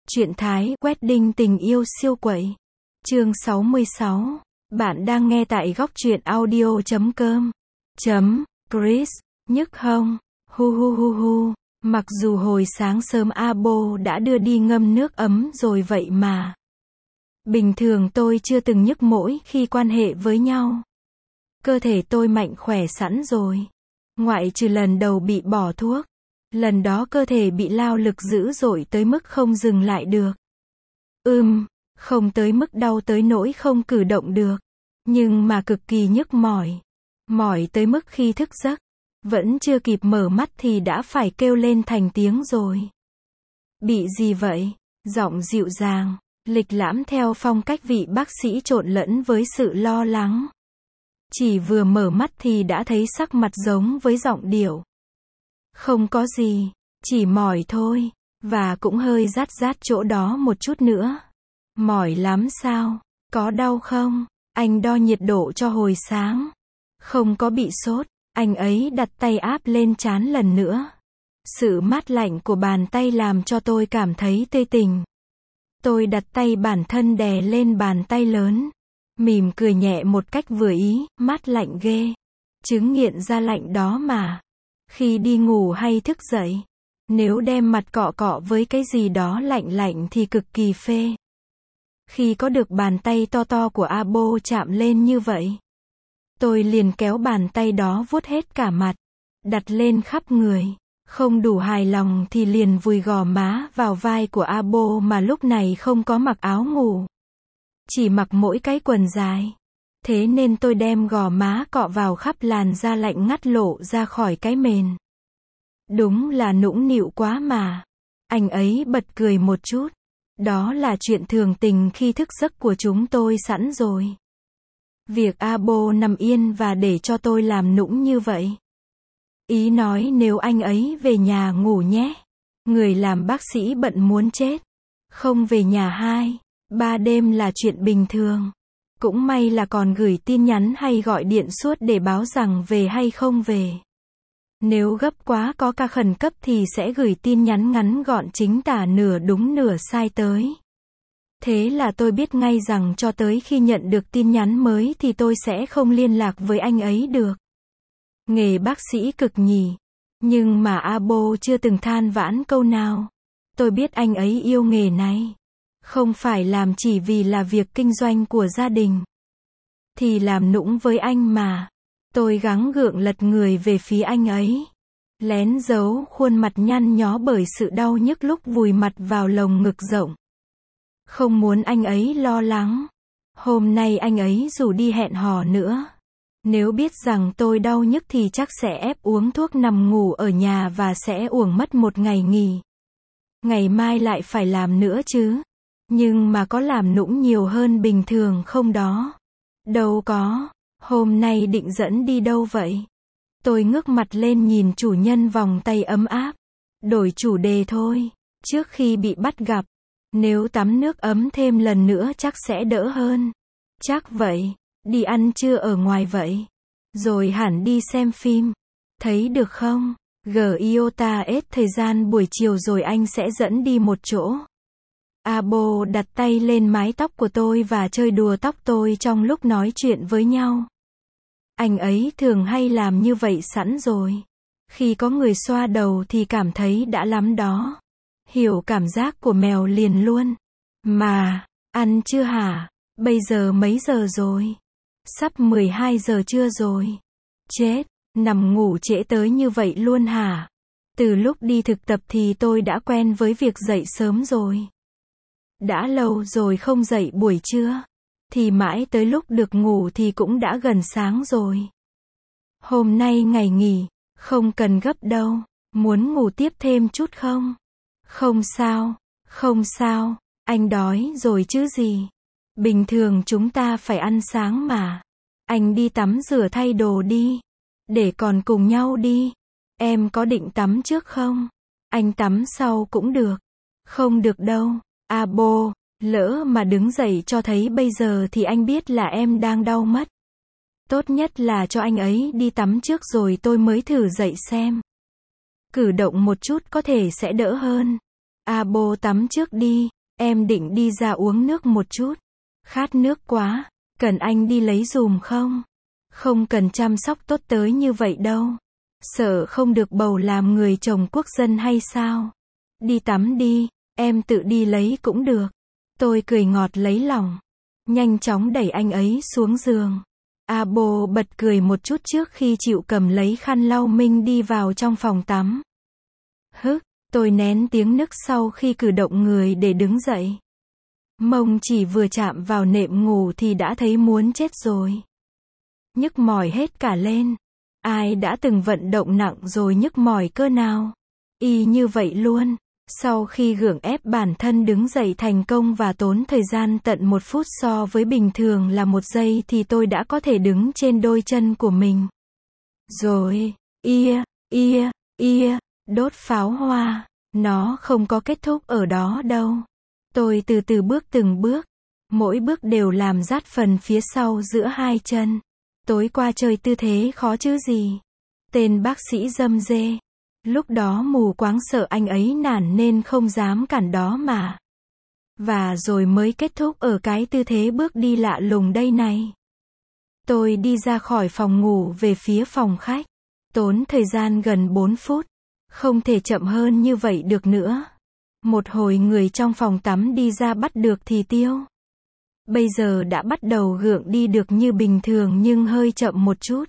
Truyện Thái Wedding tình yêu siêu quậy. Chương 66. Bạn đang nghe tại góc truyện audio.com. Chris, nhức hông. Hu hu hu hu. Mặc dù hồi sáng sớm Abo đã đưa đi ngâm nước ấm rồi vậy mà. Bình thường tôi chưa từng nhức mỗi khi quan hệ với nhau. Cơ thể tôi mạnh khỏe sẵn rồi. Ngoại trừ lần đầu bị bỏ thuốc. Lần đó cơ thể bị lao lực dữ dội tới mức không dừng lại được. Không tới mức đau tới nỗi không cử động được. Nhưng mà cực kỳ nhức mỏi. Mỏi tới mức khi thức giấc, vẫn chưa kịp mở mắt thì đã phải kêu lên thành tiếng rồi. Bị gì vậy? Giọng dịu dàng, lịch lãm theo phong cách vị bác sĩ trộn lẫn với sự lo lắng. Chỉ vừa mở mắt thì đã thấy sắc mặt giống với giọng điệu. Không có gì, chỉ mỏi thôi, và cũng hơi rát chỗ đó một chút nữa. Mỏi lắm sao? Có đau không? Anh đo nhiệt độ cho hồi sáng. Không có bị sốt, anh ấy đặt tay áp lên trán lần nữa. Sự mát lạnh của bàn tay làm cho tôi cảm thấy tê tỉnh. Tôi đặt tay bản thân đè lên bàn tay lớn. Mỉm cười nhẹ một cách vừa ý, mát lạnh ghê. Chứng nghiện da lạnh đó mà. Khi đi ngủ hay thức dậy, nếu đem mặt cọ cọ với cái gì đó lạnh lạnh thì cực kỳ phê. Khi có được bàn tay to to của Abo chạm lên như vậy, tôi liền kéo bàn tay đó vuốt hết cả mặt, đặt lên khắp người. Không đủ hài lòng thì liền vùi gò má vào vai của Abo mà lúc này không có mặc áo ngủ. Chỉ mặc mỗi cái quần dài. Thế nên tôi đem gò má cọ vào khắp làn da lạnh ngắt lộ ra khỏi cái mền. Đúng là nũng nịu quá mà. Anh ấy bật cười một chút. Đó là chuyện thường tình khi thức giấc của chúng tôi sẵn rồi. Việc Abo nằm yên và để cho tôi làm nũng như vậy. Ý nói nếu anh ấy về nhà ngủ nhé. Người làm bác sĩ bận muốn chết. Không về nhà 2-3 đêm là chuyện bình thường. Cũng may là còn gửi tin nhắn hay gọi điện suốt để báo rằng về hay không về. Nếu gấp quá có ca khẩn cấp thì sẽ gửi tin nhắn ngắn gọn chính tả nửa đúng nửa sai tới. Thế là tôi biết ngay rằng cho tới khi nhận được tin nhắn mới thì tôi sẽ không liên lạc với anh ấy được. Nghề bác sĩ cực nhỉ. Nhưng mà Abo chưa từng than vãn câu nào. Tôi biết anh ấy yêu nghề này. Không phải làm chỉ vì là việc kinh doanh của gia đình. Thì làm nũng với anh mà. Tôi gắng gượng lật người về phía anh ấy. Lén giấu khuôn mặt nhăn nhó bởi sự đau nhức lúc vùi mặt vào lồng ngực rộng. Không muốn anh ấy lo lắng. Hôm nay anh ấy rủ đi hẹn hò nữa. Nếu biết rằng tôi đau nhức thì chắc sẽ ép uống thuốc nằm ngủ ở nhà và sẽ uổng mất một ngày nghỉ. Ngày mai lại phải làm nữa chứ. Nhưng mà có làm nũng nhiều hơn bình thường không đó? Đâu có. Hôm nay định dẫn đi đâu vậy? Tôi ngước mặt lên nhìn chủ nhân vòng tay ấm áp. Đổi chủ đề thôi. Trước khi bị bắt gặp. Nếu tắm nước ấm thêm lần nữa chắc sẽ đỡ hơn. Chắc vậy. Đi ăn trưa ở ngoài vậy. Rồi hẳn đi xem phim. Thấy được không? Giota hết thời gian buổi chiều rồi anh sẽ dẫn đi một chỗ. Abo đặt tay lên mái tóc của tôi và chơi đùa tóc tôi trong lúc nói chuyện với nhau. Anh ấy thường hay làm như vậy sẵn rồi. Khi có người xoa đầu thì cảm thấy đã lắm đó. Hiểu cảm giác của mèo liền luôn. Mà, ăn chưa hả? Bây giờ mấy giờ rồi? Sắp 12 giờ trưa rồi. Chết, nằm ngủ trễ tới như vậy luôn hả? Từ lúc đi thực tập thì tôi đã quen với việc dậy sớm rồi. Đã lâu rồi không dậy buổi trưa. Thì mãi tới lúc được ngủ thì cũng đã gần sáng rồi. Hôm nay ngày nghỉ, không cần gấp đâu. Muốn ngủ tiếp thêm chút không? Không sao, anh đói rồi chứ gì. Bình thường chúng ta phải ăn sáng mà. Anh đi tắm rửa thay đồ đi. Để còn cùng nhau đi. Em có định tắm trước không? Anh tắm sau cũng được. Không được đâu. Abo, lỡ mà đứng dậy cho thấy bây giờ thì anh biết là em đang đau mất. Tốt nhất là cho anh ấy đi tắm trước rồi tôi mới thử dậy xem. Cử động một chút có thể sẽ đỡ hơn. Abo tắm trước đi, em định đi ra uống nước một chút. Khát nước quá, cần anh đi lấy giùm không? Không cần chăm sóc tốt tới như vậy đâu. Sợ không được bầu làm người chồng quốc dân hay sao? Đi tắm đi, em tự đi lấy cũng được. Tôi cười ngọt lấy lòng. Nhanh chóng đẩy anh ấy xuống giường. Abo bật cười một chút trước khi chịu cầm lấy khăn lau mình đi vào trong phòng tắm. Tôi nén tiếng nức sau khi cử động người để đứng dậy. Mông chỉ vừa chạm vào nệm ngủ thì đã thấy muốn chết rồi. Nhức mỏi hết cả lên. Ai đã từng vận động nặng rồi nhức mỏi cơ nào? Y như vậy luôn. Sau khi gượng ép bản thân đứng dậy thành công và tốn thời gian tận 1 phút so với bình thường là 1 giây thì tôi đã có thể đứng trên đôi chân của mình. Rồi, đốt pháo hoa. Nó không có kết thúc ở đó đâu. Tôi từ từ bước từng bước. Mỗi bước đều làm rát phần phía sau giữa hai chân. Tối qua chơi tư thế khó chứ gì. Tên bác sĩ râm rê. Lúc đó mù quáng sợ anh ấy nản nên không dám cản đó mà. Và rồi mới kết thúc ở cái tư thế bước đi lạ lùng đây này. Tôi đi ra khỏi phòng ngủ về phía phòng khách. Tốn thời gian gần 4 phút. Không thể chậm hơn như vậy được nữa. Một hồi người trong phòng tắm đi ra bắt được thì tiêu. Bây giờ đã bắt đầu gượng đi được như bình thường nhưng hơi chậm một chút.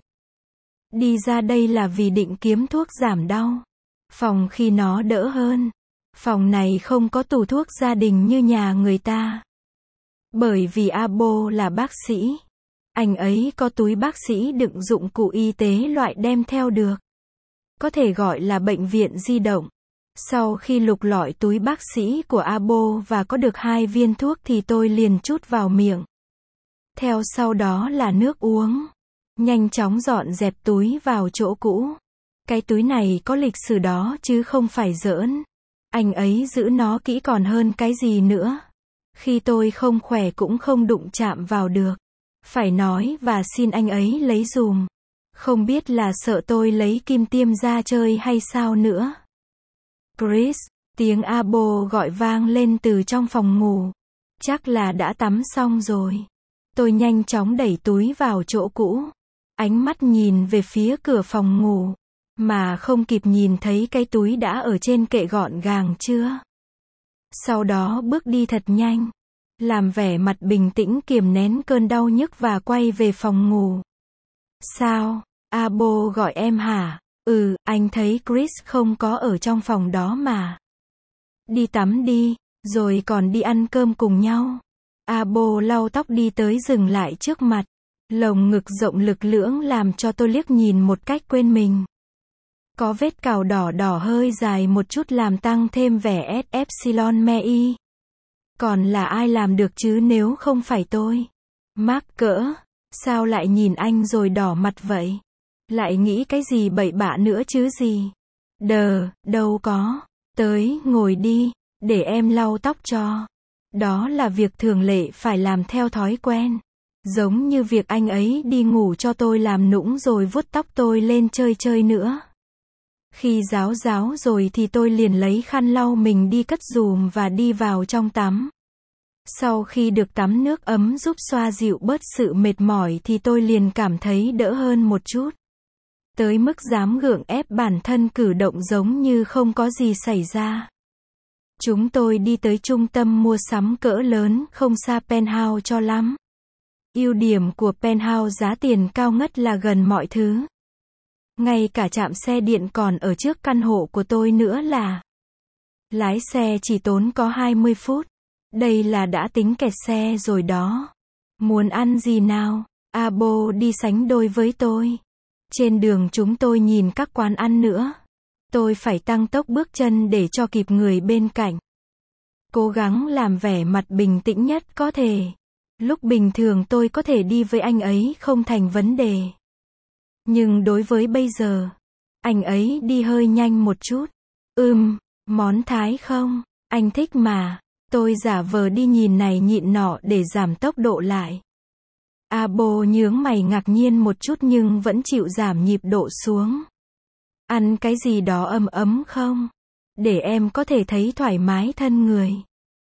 Đi ra đây là vì định kiếm thuốc giảm đau. Phòng khi nó đỡ hơn. Phòng này không có tủ thuốc gia đình như nhà người ta. Bởi vì Abo là bác sĩ. Anh ấy có túi bác sĩ đựng dụng cụ y tế loại đem theo được. Có thể gọi là bệnh viện di động. Sau khi lục lọi túi bác sĩ của Abo và có được 2 viên thuốc thì tôi liền trút vào miệng. Theo sau đó là nước uống. Nhanh chóng dọn dẹp túi vào chỗ cũ. Cái túi này có lịch sử đó chứ không phải giỡn. Anh ấy giữ nó kỹ còn hơn cái gì nữa. Khi tôi không khỏe cũng không đụng chạm vào được. Phải nói và xin anh ấy lấy dùm. Không biết là sợ tôi lấy kim tiêm ra chơi hay sao nữa. Chris, tiếng Abo gọi vang lên từ trong phòng ngủ. Chắc là đã tắm xong rồi. Tôi nhanh chóng đẩy túi vào chỗ cũ. Ánh mắt nhìn về phía cửa phòng ngủ. Mà không kịp nhìn thấy cái túi đã ở trên kệ gọn gàng chưa. Sau đó bước đi thật nhanh. Làm vẻ mặt bình tĩnh kiềm nén cơn đau nhức và quay về phòng ngủ. Sao? Abo gọi em hả? Anh thấy Chris không có ở trong phòng đó mà. Đi tắm đi, rồi còn đi ăn cơm cùng nhau. Abo lau tóc đi tới dừng lại trước mặt. Lồng ngực rộng lực lưỡng làm cho tôi liếc nhìn một cách quên mình. Có vết cào đỏ đỏ hơi dài một chút làm tăng thêm vẻ S Epsilon Me Y. Còn là ai làm được chứ nếu không phải tôi? Mắc cỡ, sao lại nhìn anh rồi đỏ mặt vậy? Lại nghĩ cái gì bậy bạ nữa chứ gì? Đâu có. Tới, ngồi đi, để em lau tóc cho. Đó là việc thường lệ phải làm theo thói quen. Giống như việc anh ấy đi ngủ cho tôi làm nũng rồi vuốt tóc tôi lên chơi nữa. Khi ráo rồi thì tôi liền lấy khăn lau mình đi cất giùm và đi vào trong tắm. Sau khi được tắm nước ấm giúp xoa dịu bớt sự mệt mỏi thì tôi liền cảm thấy đỡ hơn một chút. Tới mức dám gượng ép bản thân cử động giống như không có gì xảy ra. Chúng tôi đi tới trung tâm mua sắm cỡ lớn không xa Penthouse cho lắm. Ưu điểm của Penthouse giá tiền cao ngất là gần mọi thứ. Ngay cả trạm xe điện còn ở trước căn hộ của tôi nữa là. Lái xe chỉ tốn có 20 phút. Đây là đã tính kẹt xe rồi đó. Muốn ăn gì nào? Abo đi sánh đôi với tôi. Trên đường chúng tôi nhìn các quán ăn nữa. Tôi phải tăng tốc bước chân để cho kịp người bên cạnh. Cố gắng làm vẻ mặt bình tĩnh nhất có thể. Lúc bình thường tôi có thể đi với anh ấy không thành vấn đề. Nhưng đối với bây giờ, anh ấy đi hơi nhanh một chút. Món Thái không? Anh thích mà. Tôi giả vờ đi nhìn này nhịn nọ để giảm tốc độ lại. Abo nhướng mày ngạc nhiên một chút nhưng vẫn chịu giảm nhịp độ xuống. Ăn cái gì đó ấm ấm không? Để em có thể thấy thoải mái thân người.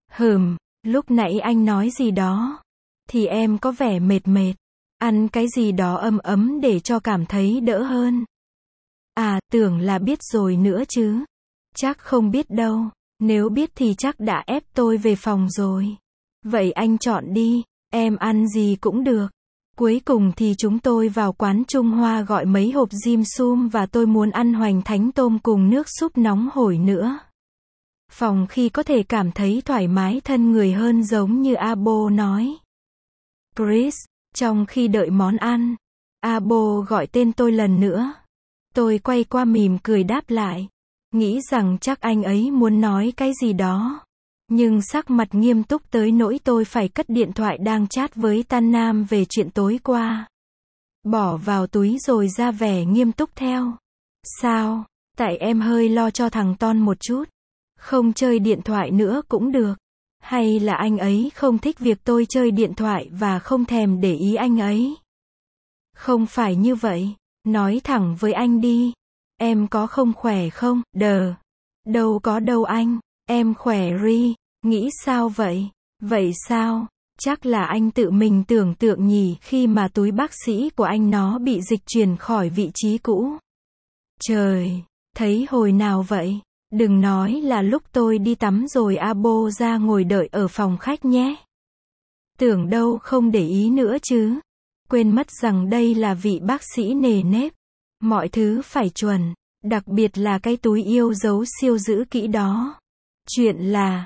Lúc nãy anh nói gì đó? Thì em có vẻ mệt mệt. Ăn cái gì đó ấm ấm để cho cảm thấy đỡ hơn. À, tưởng là biết rồi nữa chứ. Chắc không biết đâu. Nếu biết thì chắc đã ép tôi về phòng rồi. Vậy anh chọn đi, em ăn gì cũng được. Cuối cùng thì chúng tôi vào quán Trung Hoa gọi mấy hộp dim sum và tôi muốn ăn hoành thánh tôm cùng nước súp nóng hổi nữa. Phòng khi có thể cảm thấy thoải mái thân người hơn giống như Abo nói. Chris, trong khi đợi món ăn, Abo gọi tên tôi lần nữa. Tôi quay qua mỉm cười đáp lại. Nghĩ rằng chắc anh ấy muốn nói cái gì đó. Nhưng sắc mặt nghiêm túc tới nỗi tôi phải cất điện thoại đang chat với Tan Nam về chuyện tối qua. Bỏ vào túi rồi ra vẻ nghiêm túc theo. Sao? Tại em hơi lo cho thằng Ton một chút. Không chơi điện thoại nữa cũng được. Hay là anh ấy không thích việc tôi chơi điện thoại và không thèm để ý anh ấy? Không phải như vậy. Nói thẳng với anh đi. Em có không khỏe không? Đâu có đâu anh. Em khỏe ri. Nghĩ sao vậy? Vậy sao? Chắc là anh tự mình tưởng tượng nhỉ khi mà túi bác sĩ của anh nó bị dịch chuyển khỏi vị trí cũ. Trời, thấy hồi nào vậy? Đừng nói là lúc tôi đi tắm rồi Abo ra ngồi đợi ở phòng khách nhé. Tưởng đâu không để ý nữa chứ. Quên mất rằng đây là vị bác sĩ nề nếp. Mọi thứ phải chuẩn. Đặc biệt là cái túi yêu dấu siêu giữ kỹ đó. Chuyện là,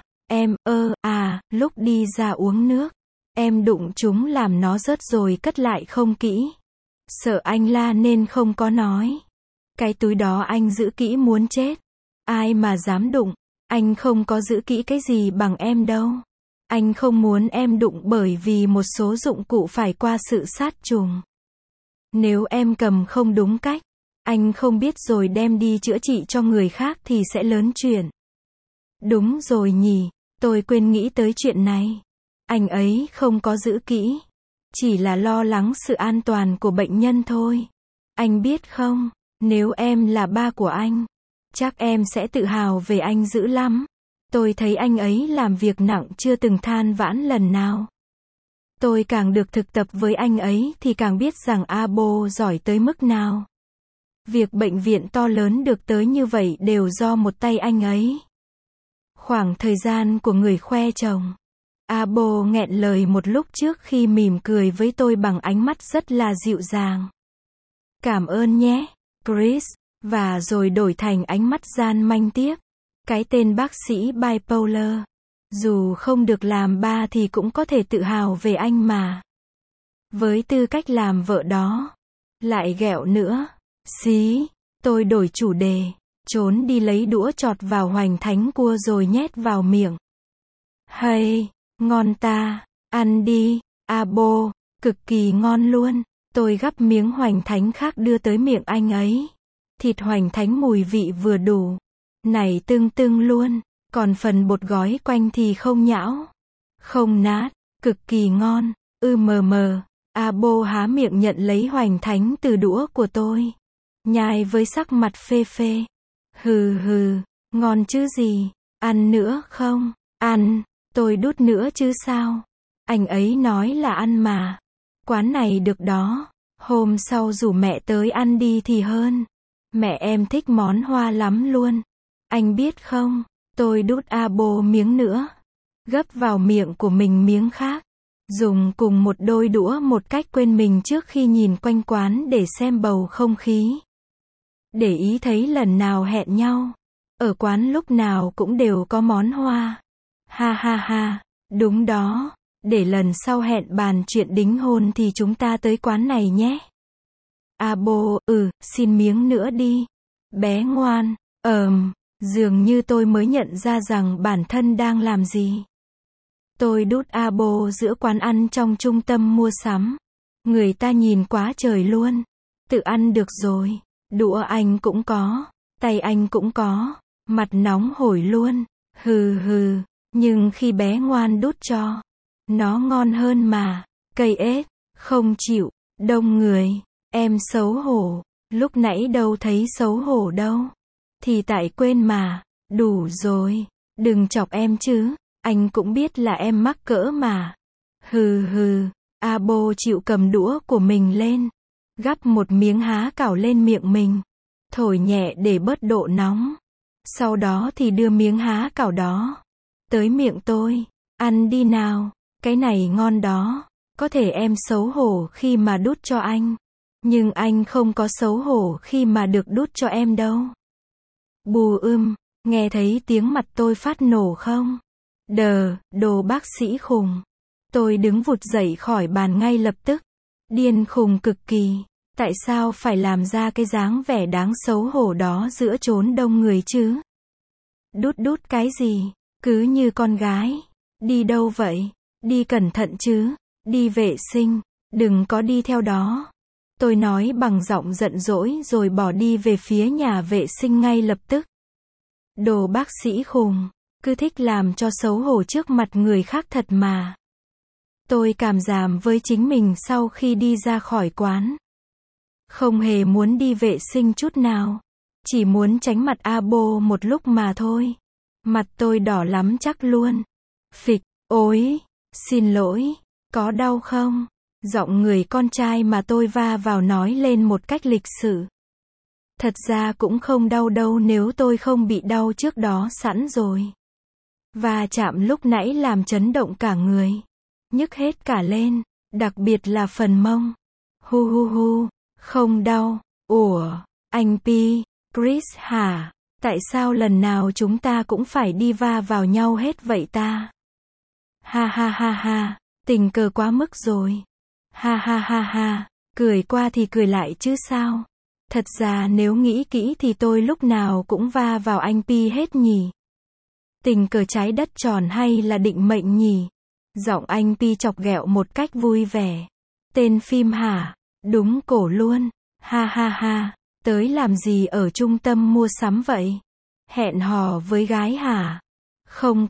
lúc đi ra uống nước, em đụng chúng làm nó rớt rồi cất lại không kỹ. Sợ anh la nên không có nói. Cái túi đó anh giữ kỹ muốn chết. Ai mà dám đụng, anh không có giữ kỹ cái gì bằng em đâu. Anh không muốn em đụng bởi vì một số dụng cụ phải qua sự sát trùng. Nếu em cầm không đúng cách, anh không biết rồi đem đi chữa trị cho người khác thì sẽ lớn chuyện. Đúng rồi nhỉ, tôi quên nghĩ tới chuyện này. Anh ấy không có giữ kỹ. Chỉ là lo lắng sự an toàn của bệnh nhân thôi. Anh biết không, nếu em là ba của anh, chắc em sẽ tự hào về anh dữ lắm. Tôi thấy anh ấy làm việc nặng chưa từng than vãn lần nào. Tôi càng được thực tập với anh ấy thì càng biết rằng Abo giỏi tới mức nào. Việc bệnh viện to lớn được tới như vậy đều do một tay anh ấy. Khoảng thời gian của người khoe chồng. Abo nghẹn lời một lúc trước khi mỉm cười với tôi bằng ánh mắt rất là dịu dàng. Cảm ơn nhé, Chris. Và rồi đổi thành ánh mắt gian manh tiếp. Cái tên bác sĩ bipolar. Dù không được làm ba thì cũng có thể tự hào về anh mà. Với tư cách làm vợ đó. Lại ghẹo nữa. Xí. Tôi đổi chủ đề. Trốn đi lấy đũa chọt vào hoành thánh cua rồi nhét vào miệng. Hay, ngon ta. Ăn đi, Abo. Cực kỳ ngon luôn. Tôi gắp miếng hoành thánh khác đưa tới miệng anh ấy. Thịt hoành thánh mùi vị vừa đủ. Này tưng tưng luôn. Còn phần bột gói quanh thì không nhão. Không nát. Cực kỳ ngon. Abo há miệng nhận lấy hoành thánh từ đũa của tôi. Nhai với sắc mặt phê phê. Ngon chứ gì. Ăn nữa không? Ăn. Tôi đút nữa chứ sao. Anh ấy nói là ăn mà. Quán này được đó. Hôm sau rủ mẹ tới ăn đi thì hơn. Mẹ em thích món hoa lắm luôn. Anh biết không? Tôi đút Abo miếng nữa. Gấp vào miệng của mình miếng khác. Dùng cùng một đôi đũa một cách quên mình trước khi nhìn quanh quán để xem bầu không khí. Để ý thấy lần nào hẹn nhau. Ở quán lúc nào cũng đều có món hoa. Ha. Đúng đó. Để lần sau hẹn bàn chuyện đính hôn thì chúng ta tới quán này nhé. Abo, xin miếng nữa đi. Bé ngoan. Dường như tôi mới nhận ra rằng bản thân đang làm gì. Tôi đút Abo giữa quán ăn trong trung tâm mua sắm. Người ta nhìn quá trời luôn. Tự ăn được rồi. Đũa anh cũng có. Tay anh cũng có. Mặt nóng hổi luôn. Nhưng khi bé ngoan đút cho. Nó ngon hơn mà. Cây ếch. Không chịu. Đông người. Em xấu hổ. Lúc nãy đâu thấy xấu hổ đâu. Thì tại quên mà. Đủ rồi. Đừng chọc em chứ. Anh cũng biết là em mắc cỡ mà. Hừ hừ. Abo chịu cầm đũa của mình lên. Gắp một miếng há cảo lên miệng mình. Thổi nhẹ để bớt độ nóng. Sau đó thì đưa miếng há cảo đó tới miệng tôi. Ăn đi nào. Cái này ngon đó. Có thể em xấu hổ khi mà đút cho anh. Nhưng anh không có xấu hổ khi mà được đút cho em đâu. Bù nghe thấy tiếng mặt tôi phát nổ không? Đồ bác sĩ khùng. Tôi đứng vụt dậy khỏi bàn ngay lập tức. Điên khùng cực kỳ. Tại sao phải làm ra cái dáng vẻ đáng xấu hổ đó giữa chốn đông người chứ? Đút cái gì? Cứ như con gái. Đi đâu vậy? Đi cẩn thận chứ. Đi vệ sinh. Đừng có đi theo đó. Tôi nói bằng giọng giận dỗi rồi bỏ đi về phía nhà vệ sinh ngay lập tức. Đồ bác sĩ khùng. Cứ thích làm cho xấu hổ trước mặt người khác thật mà. Tôi cảm giảm với chính mình sau khi đi ra khỏi quán. Không hề muốn đi vệ sinh chút nào. Chỉ muốn tránh mặt Abo một lúc mà thôi. Mặt tôi đỏ lắm chắc luôn. Phịch, ối, xin lỗi, có đau không? Giọng người con trai mà tôi va vào nói lên một cách lịch sự. Thật ra cũng không đau đâu nếu tôi không bị đau trước đó sẵn rồi. Va chạm lúc nãy làm chấn động cả người. Nhức hết cả lên, đặc biệt là phần mông. Hu, không đau. Ủa, anh Chris hả? Tại sao lần nào chúng ta cũng phải đi va vào nhau hết vậy ta? Ha, tình cờ quá mức rồi. Ha, cười qua thì cười lại chứ sao? Thật ra nếu nghĩ kỹ thì tôi lúc nào cũng va vào anh hết nhỉ? Tình cờ trái đất tròn hay là định mệnh nhỉ? Giọng anh chọc ghẹo một cách vui vẻ. Tên phim hả? Đúng cổ luôn. Ha, tới làm gì ở trung tâm mua sắm vậy? Hẹn hò với gái hả? Không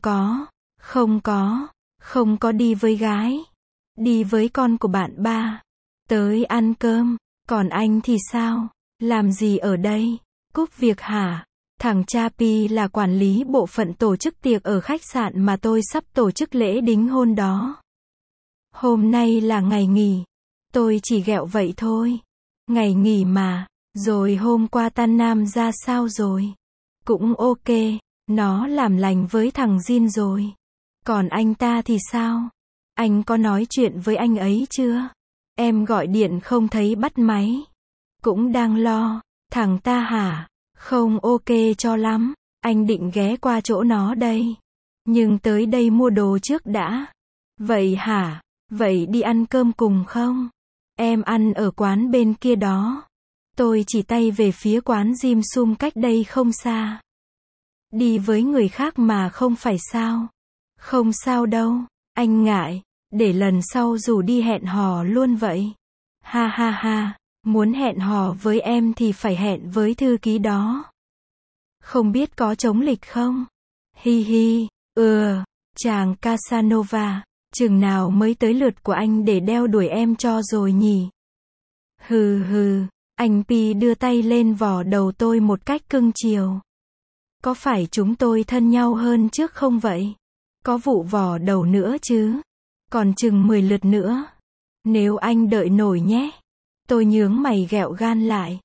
có đi với gái. Đi với con của bạn ba. Tới ăn cơm. Còn anh thì sao? Làm gì ở đây? Cúp việc hả? Thằng Chapi là quản lý bộ phận tổ chức tiệc ở khách sạn mà tôi sắp tổ chức lễ đính hôn đó. Hôm nay là ngày nghỉ. Tôi chỉ ghẹo vậy thôi. Ngày nghỉ mà. Rồi hôm qua tan nam ra sao rồi? Cũng ok. Nó làm lành với thằng Jin rồi. Còn anh ta thì sao? Anh có nói chuyện với anh ấy chưa? Em gọi điện không thấy bắt máy. Cũng đang lo. Thằng ta hả? Không ok cho lắm. Anh định ghé qua chỗ nó đây. Nhưng tới đây mua đồ trước đã. Vậy hả? Vậy đi ăn cơm cùng không? Em ăn ở quán bên kia đó. Tôi chỉ tay về phía quán dim sum cách đây không xa. Đi với người khác mà không phải sao? Không sao đâu. Anh ngại. Để lần sau rủ đi hẹn hò luôn vậy. Ha. Muốn hẹn hò với em thì phải hẹn với thư ký đó. Không biết có chống lịch không? Hi. Chàng Casanova. Chừng nào mới tới lượt của anh để đeo đuổi em cho rồi nhỉ? Hừ. Anh đưa tay lên vò đầu tôi một cách cưng chiều. Có phải chúng tôi thân nhau hơn trước không vậy? Có vụ vò đầu nữa chứ? Còn chừng 10 lượt nữa. Nếu anh đợi nổi nhé. Tôi nhướng mày ghẹo gan lại.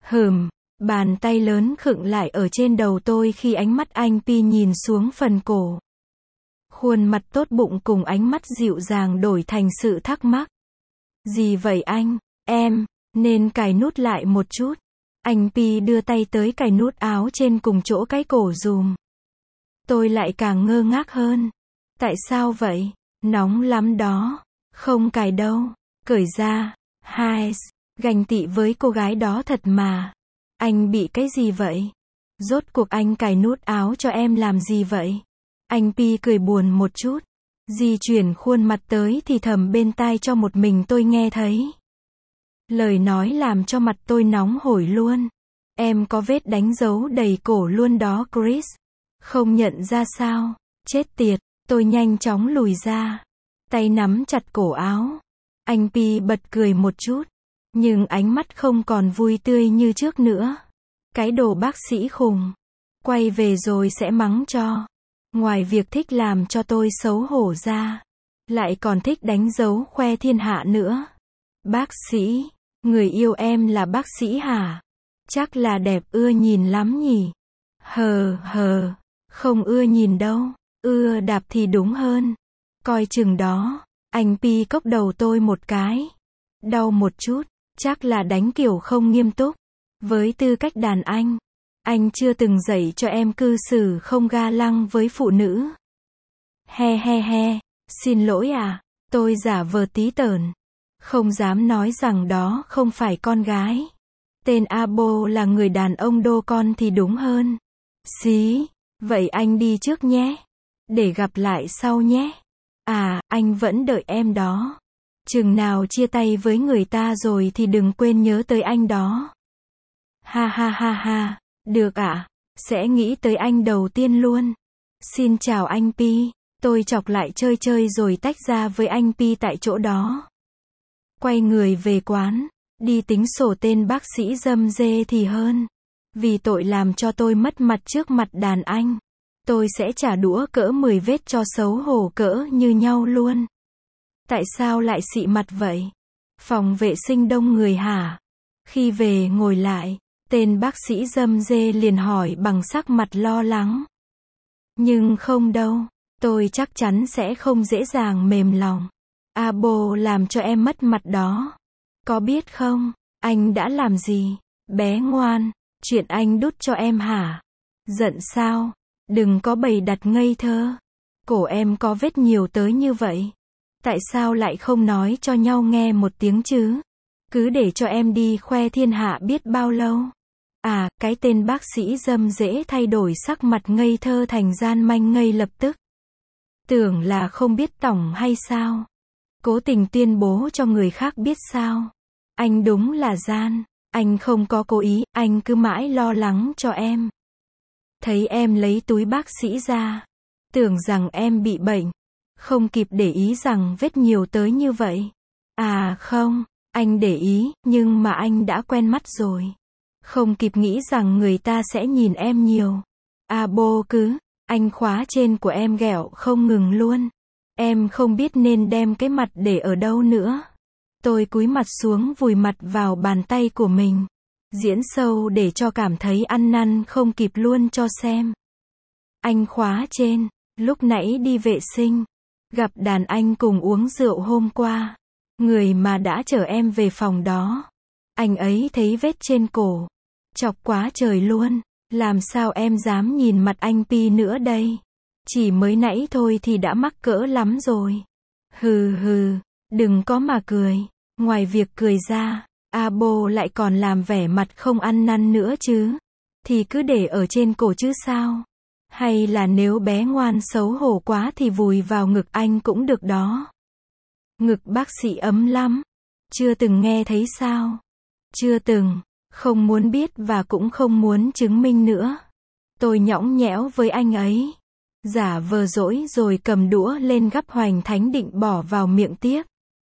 Bàn tay lớn khựng lại ở trên đầu tôi khi ánh mắt anh nhìn xuống phần cổ. Khuôn mặt tốt bụng cùng ánh mắt dịu dàng đổi thành sự thắc mắc. Gì vậy anh? Em nên cài nút lại một chút. Anh đưa tay tới cài nút áo trên cùng chỗ cái cổ dùm. Tôi lại càng ngơ ngác hơn. Tại sao vậy? Nóng lắm đó. Không cài đâu. Cởi ra. Ganh tị với cô gái đó thật mà. Anh bị cái gì vậy? Rốt cuộc anh cài nút áo cho em làm gì vậy? Anh cười buồn một chút. Di chuyển khuôn mặt tới thì thầm bên tai cho một mình tôi nghe thấy. Lời nói làm cho mặt tôi nóng hổi luôn. Em có vết đánh dấu đầy cổ luôn đó Chris. Không nhận ra sao? Chết tiệt. Tôi nhanh chóng lùi ra. Tay nắm chặt cổ áo. Anh bật cười một chút. Nhưng ánh mắt không còn vui tươi như trước nữa. Cái đồ bác sĩ khùng. Quay về rồi sẽ mắng cho. Ngoài việc thích làm cho tôi xấu hổ ra, lại còn thích đánh dấu khoe thiên hạ nữa. Bác sĩ, người yêu em là bác sĩ hả? Chắc là đẹp ưa nhìn lắm nhỉ? Hờ, không ưa nhìn đâu, ưa đạp thì đúng hơn. Coi chừng đó, anh pi cốc đầu tôi một cái. Đau một chút, chắc là đánh kiểu không nghiêm túc. Với tư cách đàn anh chưa từng dạy cho em cư xử không ga lăng với phụ nữ. He, xin lỗi à, tôi giả vờ tí tởn. Không dám nói rằng đó không phải con gái. Tên Abo là người đàn ông đô con thì đúng hơn. Xí, vậy anh đi trước nhé. Để gặp lại sau nhé. À, anh vẫn đợi em đó. Chừng nào chia tay với người ta rồi thì đừng quên nhớ tới anh đó. Ha, được ạ, sẽ nghĩ tới anh đầu tiên luôn. Xin chào anh Pi, tôi chọc lại chơi rồi tách ra với anh Pi tại chỗ đó. Quay người về quán, đi tính sổ tên bác sĩ dâm dê thì hơn. Vì tội làm cho tôi mất mặt trước mặt đàn anh, tôi sẽ trả đũa cỡ 10 vết cho xấu hổ cỡ như nhau luôn. Tại sao lại xị mặt vậy? Phòng vệ sinh đông người hả? Khi về ngồi lại, tên bác sĩ dâm dê liền hỏi bằng sắc mặt lo lắng. Nhưng không đâu, tôi chắc chắn sẽ không dễ dàng mềm lòng. Abo làm cho em mất mặt đó. Có biết không, anh đã làm gì? Bé ngoan, chuyện anh đút cho em hả? Giận sao? Đừng có bày đặt ngây thơ. Cổ em có vết nhiều tới như vậy. Tại sao lại không nói cho nhau nghe một tiếng chứ? Cứ để cho em đi khoe thiên hạ biết bao lâu. À, cái tên bác sĩ dâm dễ thay đổi sắc mặt ngây thơ thành gian manh ngây lập tức. Tưởng là không biết tỏng hay sao? Cố tình tuyên bố cho người khác biết sao? Anh đúng là gian. Anh không có cố ý, anh cứ mãi lo lắng cho em. Thấy em lấy túi bác sĩ ra, tưởng rằng em bị bệnh. Không kịp để ý rằng vết nhiều tới như vậy. À không, anh để ý, nhưng mà anh đã quen mắt rồi. Không kịp nghĩ rằng người ta sẽ nhìn em nhiều. Abo cứ, anh khóa trên của em ghẹo không ngừng luôn. Em không biết nên đem cái mặt để ở đâu nữa. Tôi cúi mặt xuống vùi mặt vào bàn tay của mình. Diễn sâu để cho cảm thấy ăn năn không kịp luôn cho xem. Anh khóa trên, lúc nãy đi vệ sinh. Gặp đàn anh cùng uống rượu hôm qua. Người mà đã chở em về phòng đó. Anh ấy thấy vết trên cổ. Chọc quá trời luôn. Làm sao em dám nhìn mặt anh Pi nữa đây? Chỉ mới nãy thôi thì đã mắc cỡ lắm rồi. Hừ, đừng có mà cười. Ngoài việc cười ra, Abo lại còn làm vẻ mặt không ăn năn nữa chứ. Thì cứ để ở trên cổ chứ sao? Hay là nếu bé ngoan xấu hổ quá thì vùi vào ngực anh cũng được đó. Ngực bác sĩ ấm lắm. Chưa từng nghe thấy sao? Chưa từng, không muốn biết và cũng không muốn chứng minh nữa. Tôi nhõng nhẽo với anh ấy. Giả vờ dỗi rồi cầm đũa lên gắp hoành thánh định bỏ vào miệng tiếp.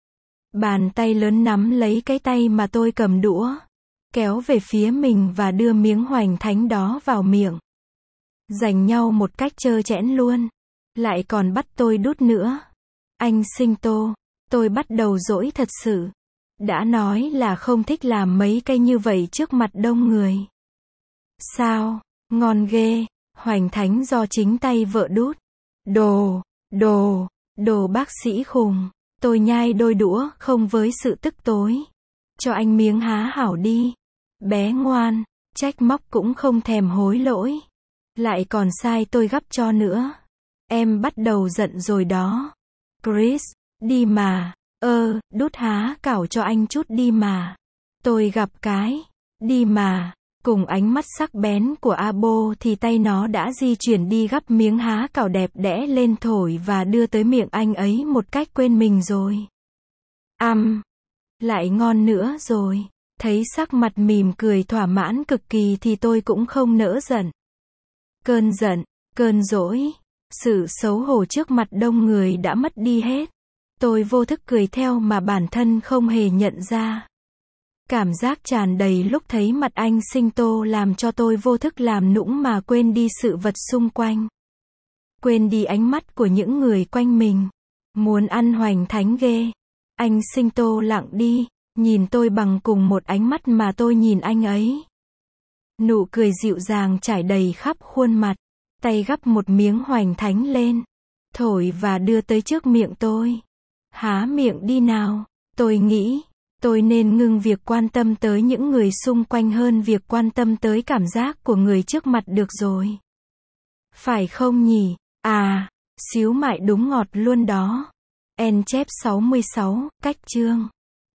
Bàn tay lớn nắm lấy cái tay mà tôi cầm đũa. Kéo về phía mình và đưa miếng hoành thánh đó vào miệng. Giành nhau một cách trơ trẽn luôn. Lại còn bắt tôi đút nữa. Anh sinh tô. Tôi bắt đầu dỗi thật sự. Đã nói là không thích làm mấy cây như vậy trước mặt đông người. Sao? Ngon ghê. Hoành thánh do chính tay vợ đút. Đồ bác sĩ khùng. Tôi nhai đôi đũa không với sự tức tối. Cho anh miếng há hảo đi. Bé ngoan. Trách móc cũng không thèm hối lỗi. Lại còn sai tôi gắp cho nữa. Em bắt đầu giận rồi đó. Chris, đi mà. Đút há cảo cho anh chút đi mà. Tôi gặp cái. Đi mà. Cùng ánh mắt sắc bén của Abo thì tay nó đã di chuyển đi gắp miếng há cảo đẹp đẽ lên thổi và đưa tới miệng anh ấy một cách quên mình rồi. Lại ngon nữa rồi. Thấy sắc mặt mỉm cười thỏa mãn cực kỳ thì tôi cũng không nỡ giận. Cơn giận, cơn dỗi, sự xấu hổ trước mặt đông người đã mất đi hết. Tôi vô thức cười theo mà bản thân không hề nhận ra. Cảm giác tràn đầy lúc thấy mặt anh sinh tô làm cho tôi vô thức làm nũng mà quên đi sự vật xung quanh. quên đi ánh mắt của những người quanh mình. Muốn ăn hoành thánh ghê. Anh Sinh Tô lặng đi, nhìn tôi bằng cùng một ánh mắt mà tôi nhìn anh ấy. Nụ cười dịu dàng trải đầy khắp khuôn mặt, tay gắp một miếng hoành thánh lên, thổi và đưa tới trước miệng tôi. Há miệng đi nào, tôi nghĩ, tôi nên ngưng việc quan tâm tới những người xung quanh hơn việc quan tâm tới cảm giác của người trước mặt được rồi. Phải không nhỉ? À, xíu mại đúng ngọt luôn đó. En chép 66, cách chương.